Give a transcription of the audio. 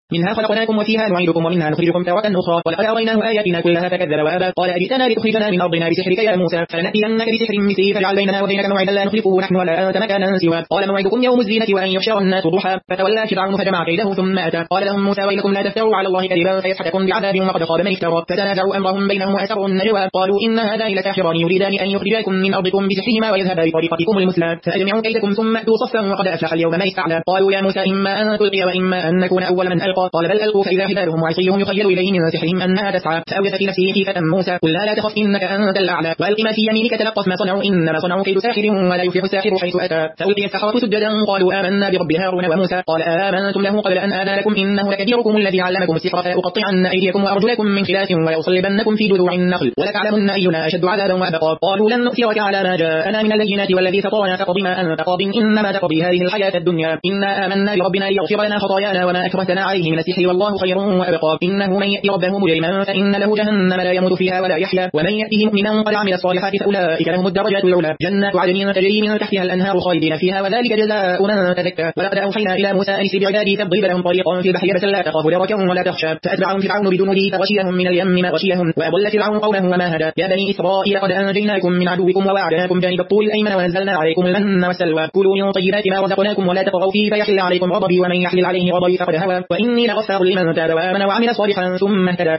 منها خلقناكم وفيها نعيدكم ومنها نخرجكم تارة أخرى ولقد أريناه آياتنا كلها فكذب وأبى قال أجئتنا لتخرجنا من أرضنا بسحرك يا موسى فلنأتينك بسحر مثله فاجعل بيننا وبينك موعدا لا نخلفه نحن ولا أنت مكانا سواه قال موعدكم يوم الزينة وأن يحشر الناس ضحى فتولى فرعون فجمع كيده ثم أتى قال لهم موسى ويلكم لا تفتروا على الله كذبا فيسحتكم بعذاب وقد خاب من افترى فتنازعوا أمرهم بينهم وأسروا النجوى قالوا إن هذان لساحران يريدان أن يخرجاكم من أرضكم بسحرهما ويذهبا بطريقتكم المثلى فأجمعوا كيدكم ثم أتوا صفا وقد أفلح اليوم من استعلى قالوا يا موسى إما أن تلقي وإما أن نكون أول من ألقى قال بل ألقوا فإذا حبالهم وعصيهم يخيل إليه من سحرهم أنها تسعى فأوجس في نفسه خيفة موسى قل لا تخف إنك أنت الأعلى وألق ما في يمينك تلقف ما صنعوا إنما صنعوا كيد ساحر ولا يفلح الساحر حيث أتى فألقي السحرة سجدا قالوا آمنا برب هارون وموسى قال آمنتم له قبل أن آذن لكم إنه لكبيركم الذي علمكم السحر فأقطعن أيديكم وأرجلكم من خلاف ولأصلبنكم في جذوع النخل ولتعلمن أينا أشد عذابا وأبقى قالوا لن نؤثرك على ما جاءنا من البينات والذي فطرنا فاقض ما أنت قاض إنما تقضي هذه الحياة الدنيا إنا آمنا بربنا ليغفر لنا خطايانا وما أكرهتنا عليه من السحر والله خير وأبقى إنه من يأتي ربه مجرما فإن له جهنم لا يموت فيها ولا يحيا ومن يأته مؤمنا قد عمل الصالحات فأولئك لهم الدرجات العلى جنات عدن تجري من تحتها الأنهار خالدين فيها وذلك جزاء من تزكى ولقد أوحينا إلى موسى أن اسر بعبادي فاضرب لهم طريقا في البحر لا تخاف دركا ولا تخشى فأتبعهم فرعون بجنوده فغشيهم من اليم ما غشيهم وأضل فرعون قومه وما هدى يا بني إسرائيل قد أنجيناكم من عدوكم وواعدناكم جانب الطول الأيمن ونزلنا عليكم المن والسلوى كلوا من طيبات ما رزقناكم ولا تطغوا فيه فيحل عليكم غضبي ومن يحلل عليه غضبي فقد هوى وإني لغفار لمن تاب وآمن وعمل صالحا ثم اهتدى